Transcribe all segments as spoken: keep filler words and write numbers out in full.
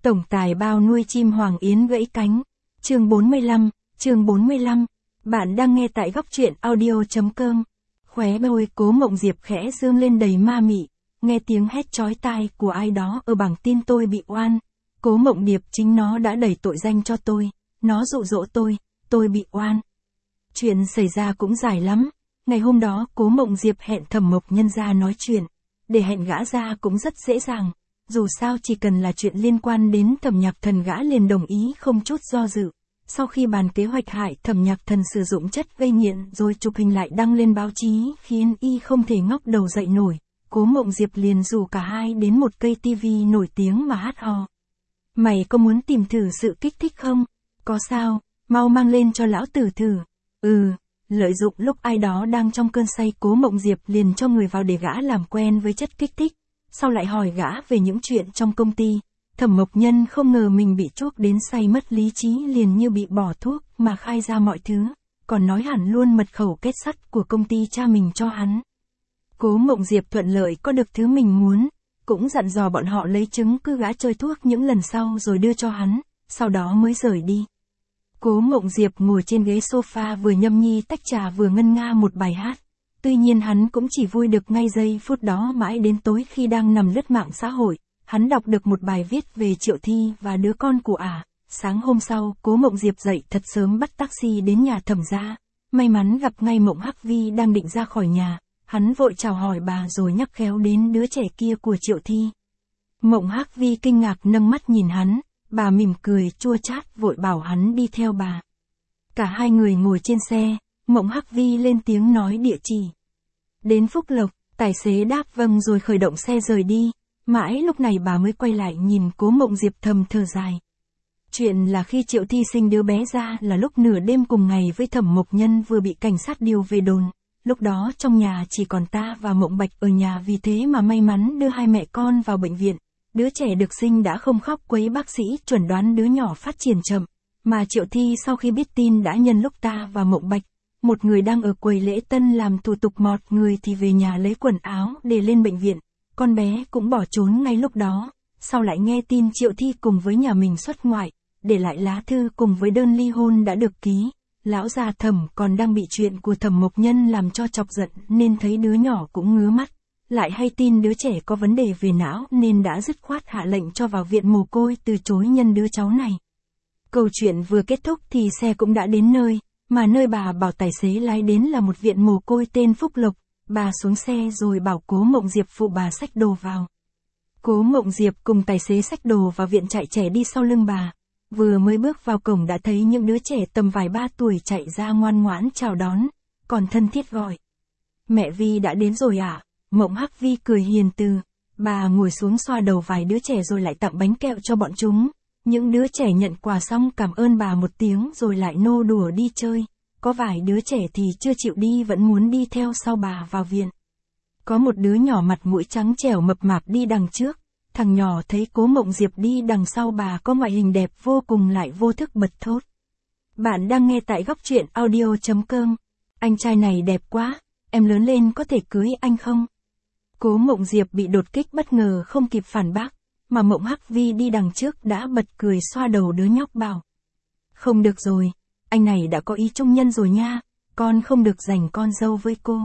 Tổng tài bao nuôi chim hoàng yến gãy cánh. Chương bốn mươi lăm, chương bốn mươi lăm. Bạn đang nghe tại góc truyện audio.com. Khóe môi Cố Mộng Diệp khẽ dương lên đầy ma mị, nghe tiếng hét chói tai của ai đó ở bảng tin tôi bị oan. Cố Mộng Điệp chính nó đã đẩy tội danh cho tôi, nó dụ dỗ tôi, tôi bị oan. Chuyện xảy ra cũng dài lắm. Ngày hôm đó Cố Mộng Diệp hẹn Thẩm Mộc Nhân ra nói chuyện. Để hẹn gã ra cũng rất dễ dàng. Dù sao chỉ cần là chuyện liên quan đến Thẩm Nhạc Thần gã liền đồng ý không chút do dự. Sau khi bàn kế hoạch hại Thẩm Nhạc Thần sử dụng chất gây nghiện rồi chụp hình lại đăng lên báo chí khiến y không thể ngóc đầu dậy nổi, Cố Mộng Diệp liền rủ cả hai đến một cây tivi nổi tiếng mà hát hò. Mày có muốn tìm thử sự kích thích không? Có sao, mau mang lên cho lão tử thử. Ừ, lợi dụng lúc ai đó đang trong cơn say Cố Mộng Diệp liền cho người vào để gã làm quen với chất kích thích. Sau lại hỏi gã về những chuyện trong công ty. Thẩm Mộc Nhân không ngờ mình bị chuốc đến say mất lý trí liền như bị bỏ thuốc mà khai ra mọi thứ, còn nói hẳn luôn mật khẩu kết sắt của công ty cha mình cho hắn. Cố Mộng Diệp thuận lợi có được thứ mình muốn, cũng dặn dò bọn họ lấy chứng cứ gã chơi thuốc những lần sau rồi đưa cho hắn, sau đó mới rời đi. Cố Mộng Diệp ngồi trên ghế sofa vừa nhâm nhi tách trà vừa ngân nga một bài hát. Tuy nhiên hắn cũng chỉ vui được ngay giây phút đó, mãi đến tối khi đang nằm lướt mạng xã hội, hắn đọc được một bài viết về Triệu Thi và đứa con của ả. À. Sáng hôm sau, Cố Mộng Diệp dậy thật sớm bắt taxi đến nhà Thẩm gia. May mắn gặp ngay Mộng Hắc Vi đang định ra khỏi nhà, hắn vội chào hỏi bà rồi nhắc khéo đến đứa trẻ kia của Triệu Thi. Mộng Hắc Vi kinh ngạc nâng mắt nhìn hắn, bà mỉm cười chua chát vội bảo hắn đi theo bà. Cả hai người ngồi trên xe, Mộng Hắc Vi lên tiếng nói địa chỉ. Đến Phúc Lộc, tài xế đáp vâng rồi khởi động xe rời đi. Mãi lúc này bà mới quay lại nhìn Cố Mộng Diệp thầm thở dài. Chuyện là khi Triệu Thi sinh đứa bé ra là lúc nửa đêm cùng ngày với Thẩm Mộc Nhân vừa bị cảnh sát điều về đồn. Lúc đó trong nhà chỉ còn ta và Mộng Bạch ở nhà, vì thế mà may mắn đưa hai mẹ con vào bệnh viện. Đứa trẻ được sinh đã không khóc quấy, bác sĩ chuẩn đoán đứa nhỏ phát triển chậm. Mà Triệu Thi sau khi biết tin đã nhân lúc ta và Mộng Bạch, một người đang ở quầy lễ tân làm thủ tục mọt người thì về nhà lấy quần áo để lên bệnh viện. Con bé cũng bỏ trốn ngay lúc đó, sau lại nghe tin Triệu Thi cùng với nhà mình xuất ngoại, để lại lá thư cùng với đơn ly hôn đã được ký. Lão già Thẩm còn đang bị chuyện của Thẩm Mộc Nhân làm cho chọc giận nên thấy đứa nhỏ cũng ngứa mắt, lại hay tin đứa trẻ có vấn đề về não nên đã dứt khoát hạ lệnh cho vào viện mồ côi từ chối nhân đứa cháu này. Câu chuyện vừa kết thúc thì xe cũng đã đến nơi, mà nơi bà bảo tài xế lái đến là một viện mồ côi tên Phúc Lộc. Bà xuống xe rồi bảo Cố Mộng Diệp phụ bà xách đồ vào. Cố Mộng Diệp cùng tài xế xách đồ vào viện, chạy trẻ đi sau lưng bà. Vừa mới bước vào cổng đã thấy những đứa trẻ tầm vài ba tuổi chạy ra ngoan ngoãn chào đón, còn thân thiết gọi. Mẹ Vi đã đến rồi ạ. À? Mộng Hắc Vi cười hiền từ. Bà ngồi xuống xoa đầu vài đứa trẻ rồi lại tặng bánh kẹo cho bọn chúng. Những đứa trẻ nhận quà xong cảm ơn bà một tiếng rồi lại nô đùa đi chơi. Có vài đứa trẻ thì chưa chịu đi vẫn muốn đi theo sau bà vào viện. Có một đứa nhỏ mặt mũi trắng trẻo mập mạp đi đằng trước. Thằng nhỏ thấy Cố Mộng Diệp đi đằng sau bà có ngoại hình đẹp vô cùng lại vô thức bật thốt. Bạn đang nghe tại góc truyện audio.com. Anh trai này đẹp quá, em lớn lên có thể cưới anh không? Cố Mộng Diệp bị đột kích bất ngờ không kịp phản bác, mà Mộng Hắc Vi đi đằng trước đã bật cười xoa đầu đứa nhóc bảo. Không được rồi. Anh này đã có ý trung nhân rồi nha, con không được giành con dâu với cô.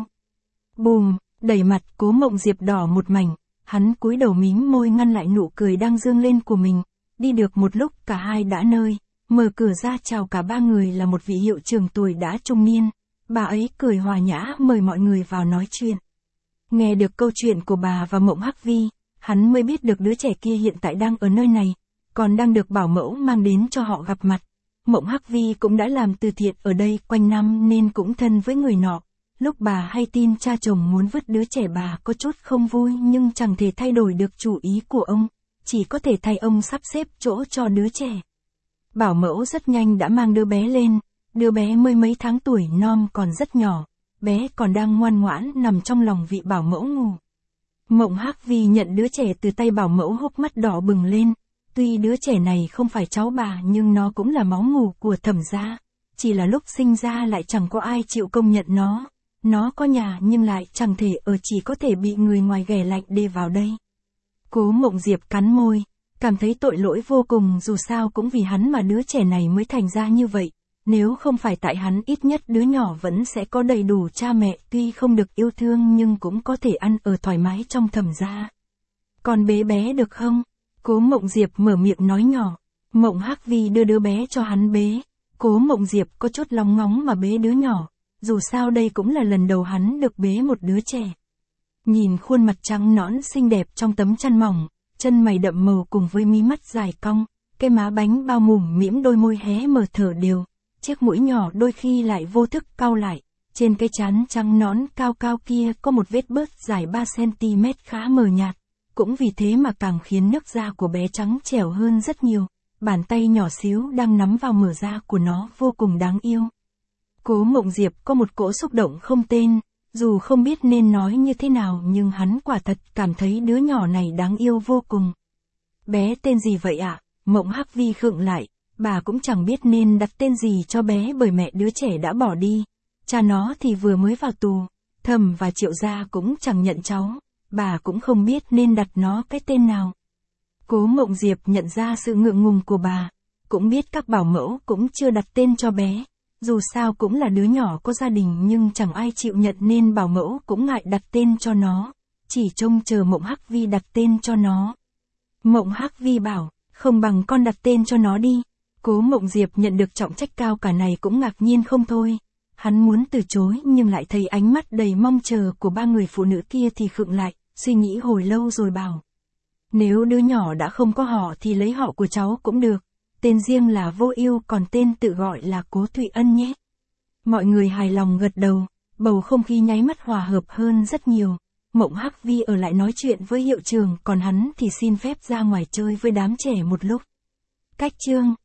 Bùm, đẩy mặt Cố Mộng Diệp đỏ một mảnh, hắn cúi đầu mím môi ngăn lại nụ cười đang dương lên của mình. Đi được một lúc cả hai đã nơi, mở cửa ra chào cả ba người là một vị hiệu trưởng tuổi đã trung niên. Bà ấy cười hòa nhã mời mọi người vào nói chuyện. Nghe được câu chuyện của bà và Mộng Hắc Vi, hắn mới biết được đứa trẻ kia hiện tại đang ở nơi này, còn đang được bảo mẫu mang đến cho họ gặp mặt. Mộng Hắc Vi cũng đã làm từ thiện ở đây quanh năm nên cũng thân với người nọ. Lúc bà hay tin cha chồng muốn vứt đứa trẻ bà có chút không vui nhưng chẳng thể thay đổi được chủ ý của ông, chỉ có thể thay ông sắp xếp chỗ cho đứa trẻ. Bảo mẫu rất nhanh đã mang đứa bé lên, đứa bé mới mấy tháng tuổi non còn rất nhỏ, bé còn đang ngoan ngoãn nằm trong lòng vị bảo mẫu ngủ. Mộng Hắc Vi nhận đứa trẻ từ tay bảo mẫu hốc mắt đỏ bừng lên. Tuy đứa trẻ này không phải cháu bà nhưng nó cũng là máu mủ của Thẩm gia, chỉ là lúc sinh ra lại chẳng có ai chịu công nhận nó. Nó có nhà nhưng lại chẳng thể ở, chỉ có thể bị người ngoài ghẻ lạnh đê vào đây. Cố Mộng Diệp cắn môi, Cảm thấy tội lỗi vô cùng, dù sao cũng vì hắn mà đứa trẻ này mới thành ra như vậy. Nếu không phải tại hắn, ít nhất đứa nhỏ vẫn sẽ có đầy đủ cha mẹ, tuy không được yêu thương nhưng cũng có thể ăn ở thoải mái trong Thẩm gia. Còn bế bé được không? Cố Mộng Diệp mở miệng nói nhỏ. Mộng Hắc Vi đưa đứa bé cho hắn bế. Cố Mộng Diệp có chút lóng ngóng mà bế đứa nhỏ, dù sao đây cũng là lần đầu hắn được bế một đứa trẻ. Nhìn khuôn mặt trắng nõn xinh đẹp trong tấm chăn mỏng, chân mày đậm màu cùng với mí mắt dài cong, cái má bánh bao mùm mĩm, đôi môi hé mở thở đều, chiếc mũi nhỏ đôi khi lại vô thức cau lại, trên cái trán trắng nõn cao cao kia có một vết bớt dài ba xăng-ti-mét khá mờ nhạt, cũng vì thế mà càng khiến nước da của bé trắng trẻo hơn rất nhiều, bàn tay nhỏ xíu đang nắm vào mở da của nó vô cùng đáng yêu. Cố Mộng Diệp có một cỗ xúc động không tên, dù không biết nên nói như thế nào nhưng hắn quả thật cảm thấy đứa nhỏ này đáng yêu vô cùng. Bé tên gì vậy ạ? À? Mộng Hắc Vi khựng lại, bà cũng chẳng biết nên đặt tên gì cho bé bởi mẹ đứa trẻ đã bỏ đi. Cha nó thì vừa mới vào tù, Thẩm và Triệu gia cũng chẳng nhận cháu, bà cũng không biết nên đặt nó cái tên nào. Cố Mộng Diệp nhận ra sự ngượng ngùng của bà, cũng biết các bảo mẫu cũng chưa đặt tên cho bé. Dù sao cũng là đứa nhỏ có gia đình nhưng chẳng ai chịu nhận nên bảo mẫu cũng ngại đặt tên cho nó, chỉ trông chờ Mộng Hắc Vi đặt tên cho nó. Mộng Hắc Vi bảo, không bằng con đặt tên cho nó đi. Cố Mộng Diệp nhận được trọng trách cao cả này cũng ngạc nhiên không thôi. Hắn muốn từ chối nhưng lại thấy ánh mắt đầy mong chờ của ba người phụ nữ kia thì khựng lại, suy nghĩ hồi lâu rồi bảo. Nếu đứa nhỏ đã không có họ thì lấy họ của cháu cũng được. Tên riêng là Vô Ưu, còn tên tự gọi là Cố Thụy Ân nhé. Mọi người hài lòng gật đầu, bầu không khí nháy mắt hòa hợp hơn rất nhiều. Mộng Hắc Vi ở lại nói chuyện với hiệu trưởng, còn hắn thì xin phép ra ngoài chơi với đám trẻ một lúc. Cách chương